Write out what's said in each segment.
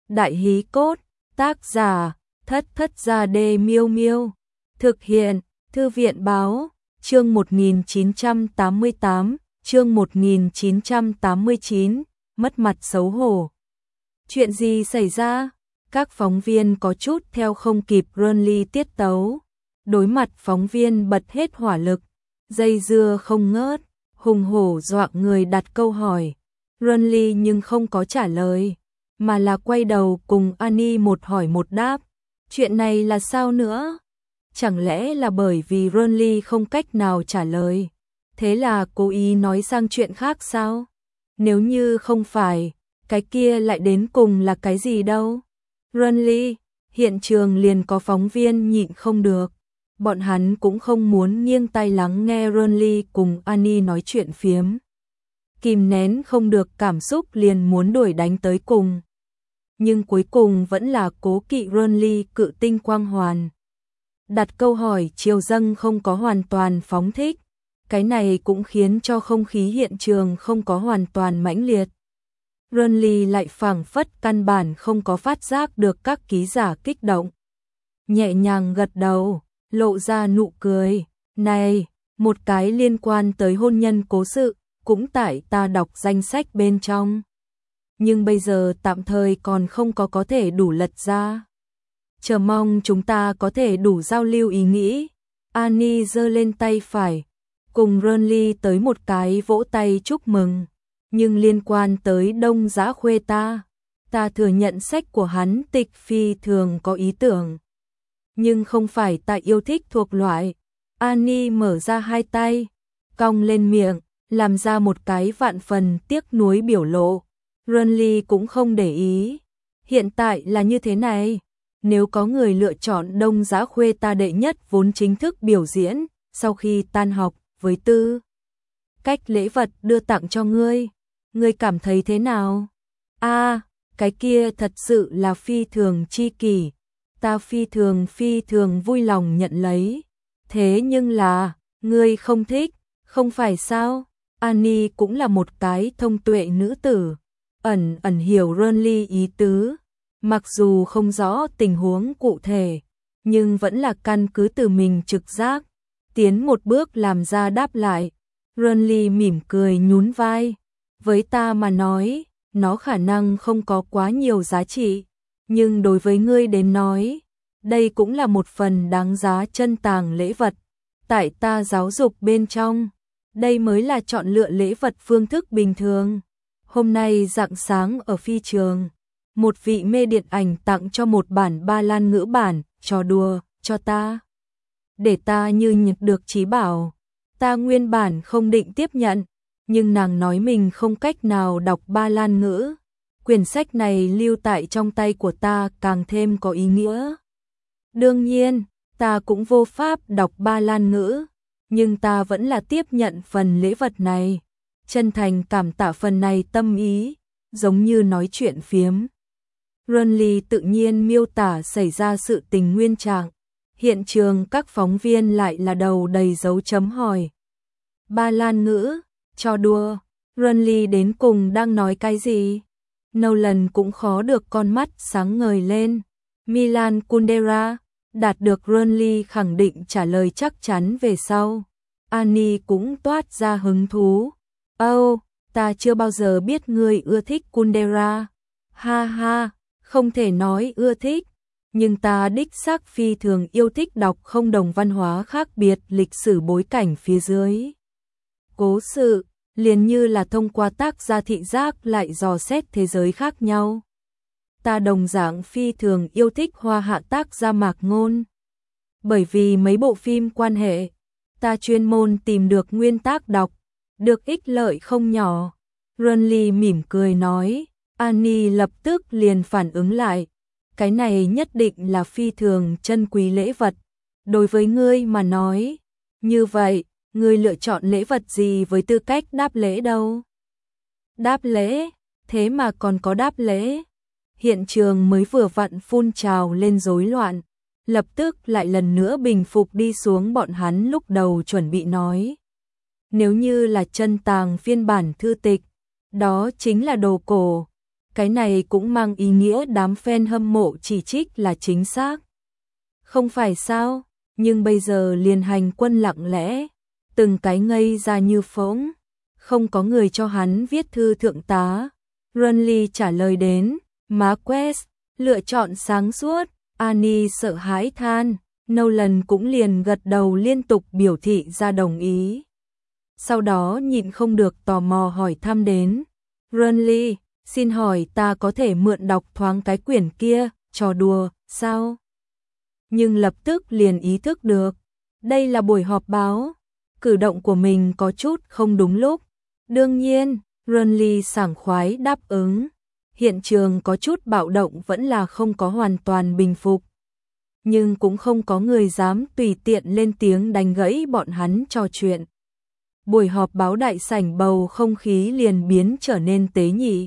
Đại hí cốt, tác giả, Thất Thất Gia Đê Miêu Miêu. Thực hiện, Thư viện báo, chương 1988, chương 1989, mất mặt xấu hổ. Chuyện gì xảy ra? Các phóng viên có chút theo không kịp Runly tiết tấu. Đối mặt phóng viên bật hết hỏa lực, dây dưa không ngớt, hùng hổ dọa người đặt câu hỏi. Runly nhưng không có trả lời, mà là quay đầu cùng Annie một hỏi một đáp. Chuyện này là sao nữa? Chẳng lẽ là bởi vì Runly không cách nào trả lời, thế là cố ý nói sang chuyện khác sao? Nếu như không phải, cái kia lại đến cùng là cái gì đâu? Runly, hiện trường liền có phóng viên nhịn không được. Bọn hắn cũng không muốn nghiêng tai lắng nghe Runly cùng Annie nói chuyện phiếm. Kìm nén không được cảm xúc liền muốn đuổi đánh tới cùng. Nhưng cuối cùng vẫn là cố kỵ Runly cự tinh quang hoàn. Đặt câu hỏi chiều dâng không có hoàn toàn phóng thích. Cái này cũng khiến cho không khí hiện trường không có hoàn toàn mãnh liệt. Runly lại phảng phất căn bản không có phát giác được các ký giả kích động. Nhẹ nhàng gật đầu, lộ ra nụ cười. Này, một cái liên quan tới hôn nhân cố sự, cũng tại ta đọc danh sách bên trong. Nhưng bây giờ tạm thời còn không có thể đủ lật ra. Chờ mong chúng ta có thể đủ giao lưu ý nghĩ. Annie giơ lên tay phải, cùng Runly tới một cái vỗ tay chúc mừng. Nhưng liên quan tới Đông Giã Khuê ta thừa nhận sách của hắn tịch phi thường có ý tưởng. Nhưng không phải ta yêu thích thuộc loại. Annie mở ra hai tay, cong lên miệng, làm ra một cái vạn phần tiếc nuối biểu lộ. Runly cũng không để ý. Hiện tại là như thế này. Nếu có người lựa chọn Đông Giã Khuê ta đệ nhất vốn chính thức biểu diễn, sau khi tan học, với tư cách lễ vật đưa tặng cho ngươi cảm thấy thế nào? Cái kia thật sự là phi thường chi kỷ. Ta phi thường vui lòng nhận lấy. Thế nhưng là, ngươi không thích, không phải sao? Annie cũng là một cái thông tuệ nữ tử, ẩn hiểu Runly ý tứ. Mặc dù không rõ tình huống cụ thể, nhưng vẫn là căn cứ từ mình trực giác, tiến một bước làm ra đáp lại. Runly mỉm cười nhún vai. Với ta mà nói, nó khả năng không có quá nhiều giá trị, nhưng đối với ngươi đến nói, đây cũng là một phần đáng giá chân tàng lễ vật. Tại ta giáo dục bên trong, đây mới là chọn lựa lễ vật phương thức bình thường. Hôm nay rạng sáng ở phi trường, một vị mê điện ảnh tặng cho một bản Ba Lan ngữ bản, trò đùa, cho ta. Để ta như nhận được trí bảo. Ta nguyên bản không định tiếp nhận, nhưng nàng nói mình không cách nào đọc Ba Lan ngữ. Quyển sách này lưu tại trong tay của ta càng thêm có ý nghĩa. Đương nhiên, ta cũng vô pháp đọc Ba Lan ngữ, nhưng ta vẫn là tiếp nhận phần lễ vật này. Chân thành cảm tạ phần này tâm ý, giống như nói chuyện phiếm. Runly tự nhiên miêu tả xảy ra sự tình nguyên trạng. Hiện trường các phóng viên lại là đầu đầy dấu chấm hỏi. Ba Lan ngữ, trò đùa, Runly đến cùng đang nói cái gì? Nolan cũng khó được con mắt sáng ngời lên. Milan Kundera đạt được Runly khẳng định trả lời chắc chắn về sau. Annie cũng toát ra hứng thú. Ta chưa bao giờ biết ngươi ưa thích Kundera. Ha ha, không thể nói ưa thích, nhưng ta đích xác phi thường yêu thích đọc không đồng văn hóa khác biệt lịch sử bối cảnh phía dưới. Cố sự, liền như là thông qua tác gia thị giác lại dò xét thế giới khác nhau. Ta đồng dạng phi thường yêu thích hoa hạ tác gia Mạc Ngôn. Bởi vì mấy bộ phim quan hệ, ta chuyên môn tìm được nguyên tác đọc, được ích lợi không nhỏ. Runly mỉm cười nói. Annie lập tức liền phản ứng lại. Cái này nhất định là phi thường chân quý lễ vật. Đối với ngươi mà nói, như vậy, ngươi lựa chọn lễ vật gì với tư cách đáp lễ đâu? Đáp lễ? Thế mà còn có đáp lễ? Hiện trường mới vừa vặn phun trào lên rối loạn, lập tức lại lần nữa bình phục đi xuống bọn hắn lúc đầu chuẩn bị nói. Nếu như là chân tàng phiên bản thư tịch, đó chính là đồ cổ. Cái này cũng mang ý nghĩa đám fan hâm mộ chỉ trích là chính xác. Không phải sao, nhưng bây giờ liền hành quân lặng lẽ, từng cái ngây ra như phỗng, không có người cho hắn viết thư thượng tá. Renly trả lời đến, Marquez, lựa chọn sáng suốt, Annie sợ hãi than, Nolan cũng liền gật đầu liên tục biểu thị ra đồng ý. Sau đó nhịn không được tò mò hỏi thăm đến, Renly, xin hỏi ta có thể mượn đọc thoáng cái quyển kia, trò đùa, sao? Nhưng lập tức liền ý thức được, đây là buổi họp báo, cử động của mình có chút không đúng lúc. Đương nhiên, Renly sảng khoái đáp ứng. Hiện trường có chút bạo động vẫn là không có hoàn toàn bình phục. Nhưng cũng không có người dám tùy tiện lên tiếng đánh gãy bọn hắn trò chuyện. Buổi họp báo đại sảnh bầu không khí liền biến trở nên tế nhị.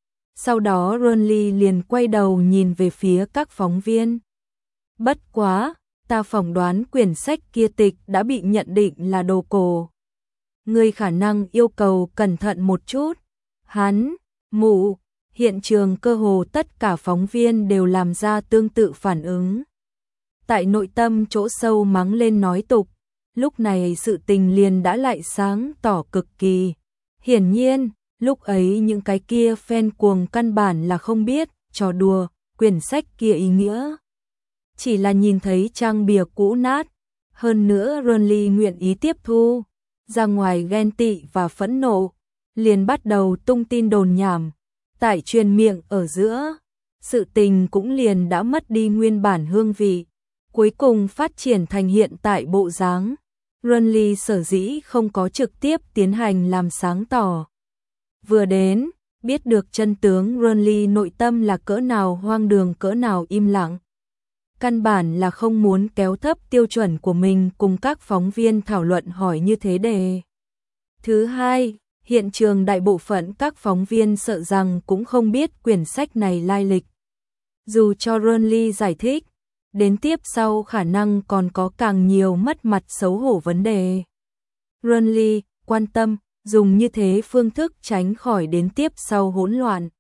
Sau đó Renly liền quay đầu nhìn về phía các phóng viên. Bất quá, ta phỏng đoán quyển sách kia tịch đã bị nhận định là đồ cổ. Người khả năng yêu cầu cẩn thận một chút. Hắn, mụ, hiện trường cơ hồ tất cả phóng viên đều làm ra tương tự phản ứng. Tại nội tâm chỗ sâu mắng lên nói tục, lúc này sự tình liền đã lại sáng tỏ cực kỳ. Hiển nhiên, lúc ấy những cái kia fan cuồng căn bản là không biết, trò đùa, quyển sách kia ý nghĩa. Chỉ là nhìn thấy trang bìa cũ nát, hơn nữa Renly nguyện ý tiếp thu, ra ngoài ghen tị và phẫn nộ, liền bắt đầu tung tin đồn nhảm, tại truyền miệng ở giữa, sự tình cũng liền đã mất đi nguyên bản hương vị, cuối cùng phát triển thành hiện tại bộ dáng. Renly sở dĩ không có trực tiếp tiến hành làm sáng tỏ. Vừa đến, biết được chân tướng Renly nội tâm là cỡ nào hoang đường cỡ nào im lặng. Căn bản là không muốn kéo thấp tiêu chuẩn của mình cùng các phóng viên thảo luận hỏi như thế đề. Thứ hai, hiện trường đại bộ phận các phóng viên sợ rằng cũng không biết quyển sách này lai lịch. Dù cho Renly giải thích, đến tiếp sau khả năng còn có càng nhiều mất mặt xấu hổ vấn đề. Renly quan tâm, dùng như thế phương thức tránh khỏi đến tiếp sau hỗn loạn.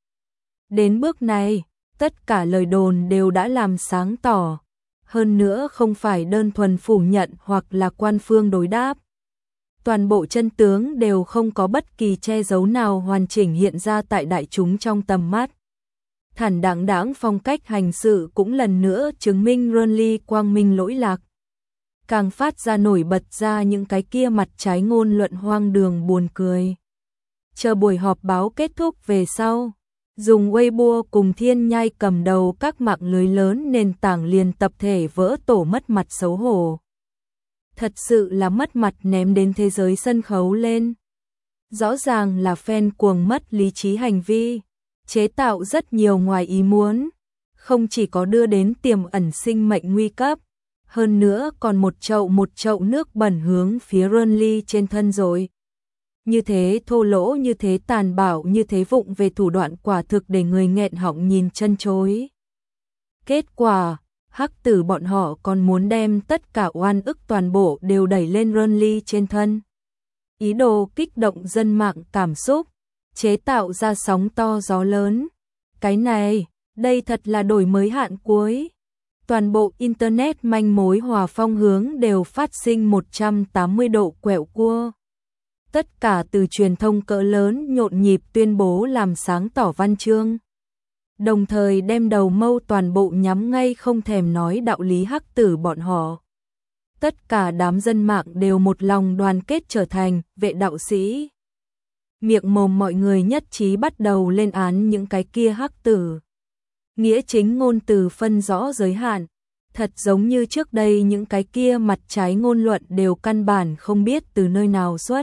Đến bước này, tất cả lời đồn đều đã làm sáng tỏ. Hơn nữa không phải đơn thuần phủ nhận hoặc là quan phương đối đáp. Toàn bộ chân tướng đều không có bất kỳ che giấu nào hoàn chỉnh hiện ra tại đại chúng trong tầm mắt. Thản đáng đáng phong cách hành sự cũng lần nữa chứng minh Renly quang minh lỗi lạc. Càng phát ra nổi bật ra những cái kia mặt trái ngôn luận hoang đường buồn cười. Chờ buổi họp báo kết thúc về sau, dùng Weibo cùng Thiên Nhai cầm đầu các mạng lưới lớn nền tảng liền tập thể vỡ tổ mất mặt xấu hổ. Thật sự là mất mặt ném đến thế giới sân khấu lên. Rõ ràng là fan cuồng mất lý trí hành vi, chế tạo rất nhiều ngoài ý muốn, không chỉ có đưa đến tiềm ẩn sinh mệnh nguy cấp, hơn nữa còn một chậu nước bẩn hướng phía Renly trên thân rồi. Như thế thô lỗ, như thế tàn bạo, như thế vụng về thủ đoạn quả thực để người nghẹn họng nhìn chân chối. Kết quả, hắc tử bọn họ còn muốn đem tất cả oan ức toàn bộ đều đẩy lên Renly trên thân. Ý đồ kích động dân mạng cảm xúc, chế tạo ra sóng to gió lớn. Cái này, đây thật là đổi mới hạn cuối. Toàn bộ Internet manh mối hòa phong hướng đều phát sinh 180 độ quẹo cua. Tất cả từ truyền thông cỡ lớn nhộn nhịp tuyên bố làm sáng tỏ văn chương. Đồng thời đem đầu mâu toàn bộ nhắm ngay không thèm nói đạo lý hắc tử bọn họ. Tất cả đám dân mạng đều một lòng đoàn kết trở thành vệ đạo sĩ. Miệng mồm mọi người nhất trí bắt đầu lên án những cái kia hắc tử. Nghĩa chính ngôn từ phân rõ giới hạn. Thật giống như trước đây những cái kia mặt trái ngôn luận đều căn bản không biết từ nơi nào xuất.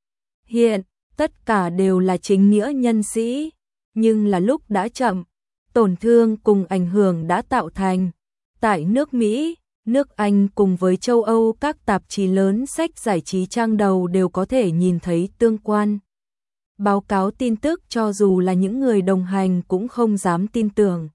Hiện, tất cả đều là chính nghĩa nhân sĩ, nhưng là lúc đã chậm, tổn thương cùng ảnh hưởng đã tạo thành. Tại nước Mỹ, nước Anh cùng với châu Âu các tạp chí lớn sách giải trí trang đầu đều có thể nhìn thấy tương quan. Báo cáo tin tức cho dù là những người đồng hành cũng không dám tin tưởng.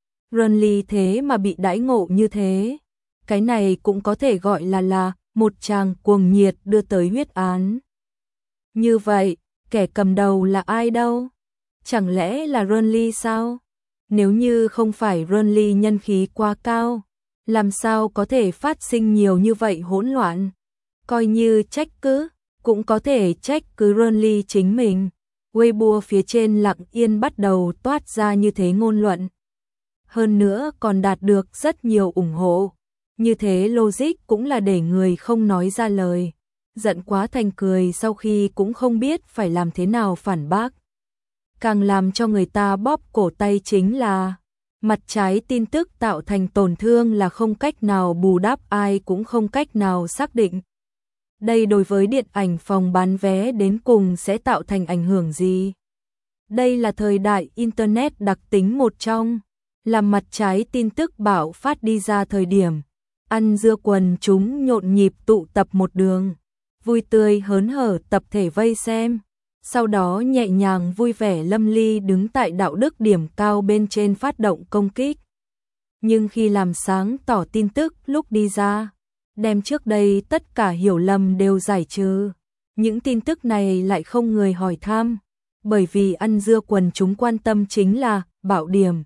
Renly thế mà bị đãi ngộ như thế. Cái này cũng có thể gọi là một tràng cuồng nhiệt đưa tới huyết án. Như vậy, kẻ cầm đầu là ai đâu? Chẳng lẽ là Renly sao? Nếu như không phải Renly nhân khí quá cao, làm sao có thể phát sinh nhiều như vậy hỗn loạn? Coi như trách cứ, cũng có thể trách cứ Renly chính mình. Weibo phía trên lặng yên bắt đầu toát ra như thế ngôn luận. Hơn nữa còn đạt được rất nhiều ủng hộ. Như thế logic cũng là để người không nói ra lời. Giận quá thành cười sau khi cũng không biết phải làm thế nào phản bác. Càng làm cho người ta bóp cổ tay chính là mặt trái tin tức tạo thành tổn thương là không cách nào bù đắp, ai cũng không cách nào xác định. Đây đối với điện ảnh phòng bán vé đến cùng sẽ tạo thành ảnh hưởng gì? Đây là thời đại Internet đặc tính một trong, làm mặt trái tin tức bạo phát đi ra thời điểm. Ăn dưa quần chúng nhộn nhịp tụ tập một đường, vui tươi hớn hở tập thể vây xem. Sau đó nhẹ nhàng vui vẻ lâm ly đứng tại đạo đức điểm cao bên trên phát động công kích. Nhưng khi làm sáng tỏ tin tức lúc đi ra, đem trước đây tất cả hiểu lầm đều giải trừ. Những tin tức này lại không người hỏi thăm, bởi vì ăn dưa quần chúng quan tâm chính là bạo điểm,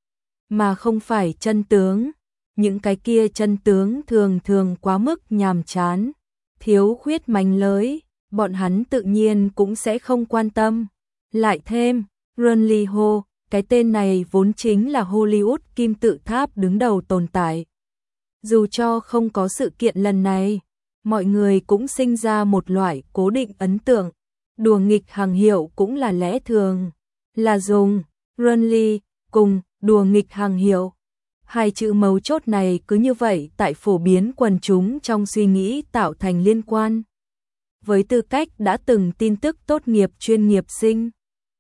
mà không phải chân tướng. Những cái kia chân tướng thường thường quá mức nhàm chán, thiếu khuyết mánh lới, bọn hắn tự nhiên cũng sẽ không quan tâm. Lại thêm, Renly Ho, cái tên này vốn chính là Hollywood kim tự tháp đứng đầu tồn tại. Dù cho không có sự kiện lần này, mọi người cũng sinh ra một loại cố định ấn tượng. Đùa nghịch hàng hiệu cũng là lẽ thường, là dùng Renly cùng đùa nghịch hàng hiệu. Hai chữ mấu chốt này cứ như vậy tại phổ biến quần chúng trong suy nghĩ tạo thành liên quan. Với tư cách đã từng tin tức tốt nghiệp chuyên nghiệp sinh,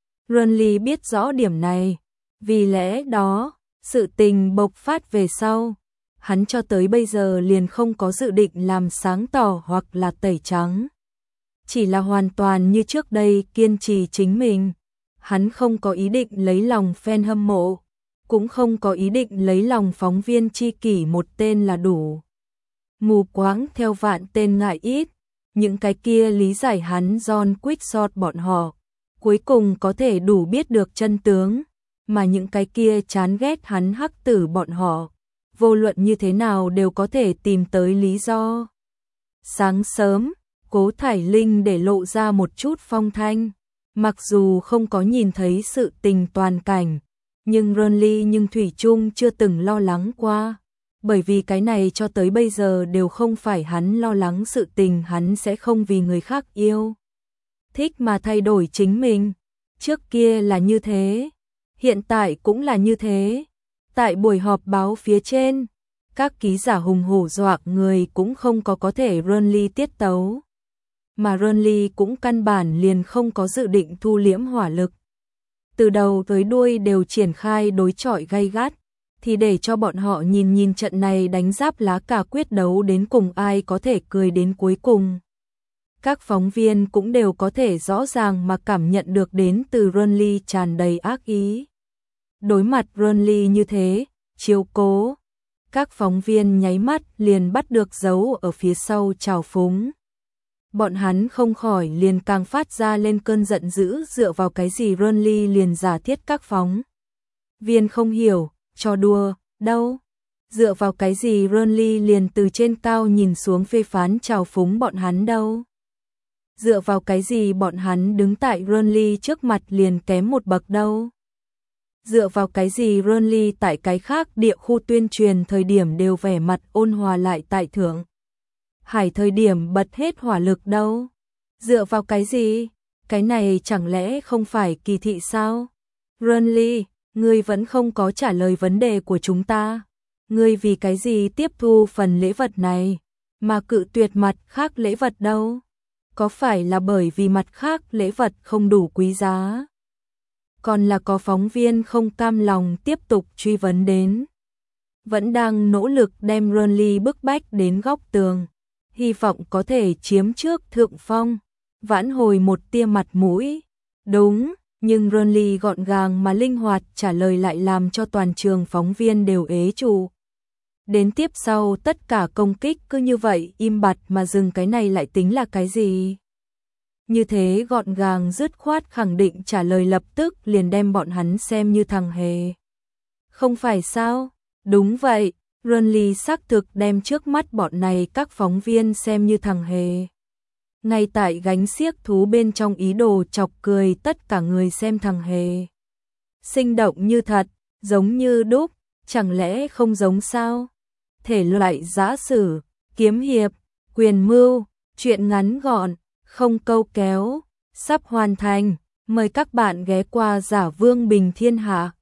Renly biết rõ điểm này, vì lẽ đó, sự tình bộc phát về sau, hắn cho tới bây giờ liền không có dự định làm sáng tỏ hoặc là tẩy trắng. Chỉ là hoàn toàn như trước đây kiên trì chính mình, hắn không có ý định lấy lòng fan hâm mộ, cũng không có ý định lấy lòng phóng viên tri kỷ một tên là đủ. Mù quáng theo vạn tên ngại ít, những cái kia lý giải hắn John Quickshot bọn họ, cuối cùng có thể đủ biết được chân tướng, mà những cái kia chán ghét hắn hắc tử bọn họ, vô luận như thế nào đều có thể tìm tới lý do. Sáng sớm, Cố Thải Linh để lộ ra một chút phong thanh, mặc dù không có nhìn thấy sự tình toàn cảnh, nhưng Renly thủy chung chưa từng lo lắng qua, bởi vì cái này cho tới bây giờ đều không phải hắn lo lắng sự tình, hắn sẽ không vì người khác yêu thích mà thay đổi chính mình. Trước kia là như thế, hiện tại cũng là như thế. Tại buổi họp báo phía trên, các ký giả hùng hổ dọa người cũng không có thể Renly tiết tấu, mà Renly cũng căn bản liền không có dự định thu liễm hỏa lực. Từ đầu tới đuôi đều triển khai đối chọi gay gắt, thì để cho bọn họ nhìn trận này đánh giáp lá cà quyết đấu đến cùng ai có thể cười đến cuối cùng. Các phóng viên cũng đều có thể rõ ràng mà cảm nhận được đến từ Renly tràn đầy ác ý. Đối mặt Renly như thế, chiếu cố, các phóng viên nháy mắt liền bắt được dấu ở phía sau trào phúng. Bọn hắn không khỏi liền càng phát ra lên cơn giận dữ, dựa vào cái gì Renly liền giả thiết các phóng viên không hiểu, trò đùa, đâu. Dựa vào cái gì Renly liền từ trên cao nhìn xuống phê phán trào phúng bọn hắn đâu. Dựa vào cái gì bọn hắn đứng tại Renly trước mặt liền kém một bậc đâu. Dựa vào cái gì Renly tại cái khác địa khu tuyên truyền thời điểm đều vẻ mặt ôn hòa lại tại Thượng Hải thời điểm bật hết hỏa lực đâu. Dựa vào cái gì? Cái này chẳng lẽ không phải kỳ thị sao? Renly, ngươi vẫn không có trả lời vấn đề của chúng ta. Ngươi vì cái gì tiếp thu phần lễ vật này, mà cự tuyệt mặt khác lễ vật đâu? Có phải là bởi vì mặt khác lễ vật không đủ quý giá? Còn là có phóng viên không cam lòng tiếp tục truy vấn đến. Vẫn đang nỗ lực đem Renly bức bách đến góc tường, hy vọng có thể chiếm trước thượng phong, vãn hồi một tia mặt mũi. Đúng, nhưng Renly gọn gàng mà linh hoạt trả lời lại làm cho toàn trường phóng viên đều ế trụ. Đến tiếp sau tất cả công kích cứ như vậy im bặt mà dừng, cái này lại tính là cái gì? Như thế gọn gàng dứt khoát khẳng định trả lời lập tức liền đem bọn hắn xem như thằng hề. Không phải sao? Đúng vậy, Runly xác thực đem trước mắt bọn này các phóng viên xem như thằng hề. Ngay tại gánh xiếc thú bên trong ý đồ chọc cười tất cả người xem thằng hề. Sinh động như thật, giống như đúc, chẳng lẽ không giống sao? Thể loại giã sử, kiếm hiệp, quyền mưu, truyện ngắn gọn, không câu kéo, sắp hoàn thành. Mời các bạn ghé qua Giả Vương Bình Thiên Hạ.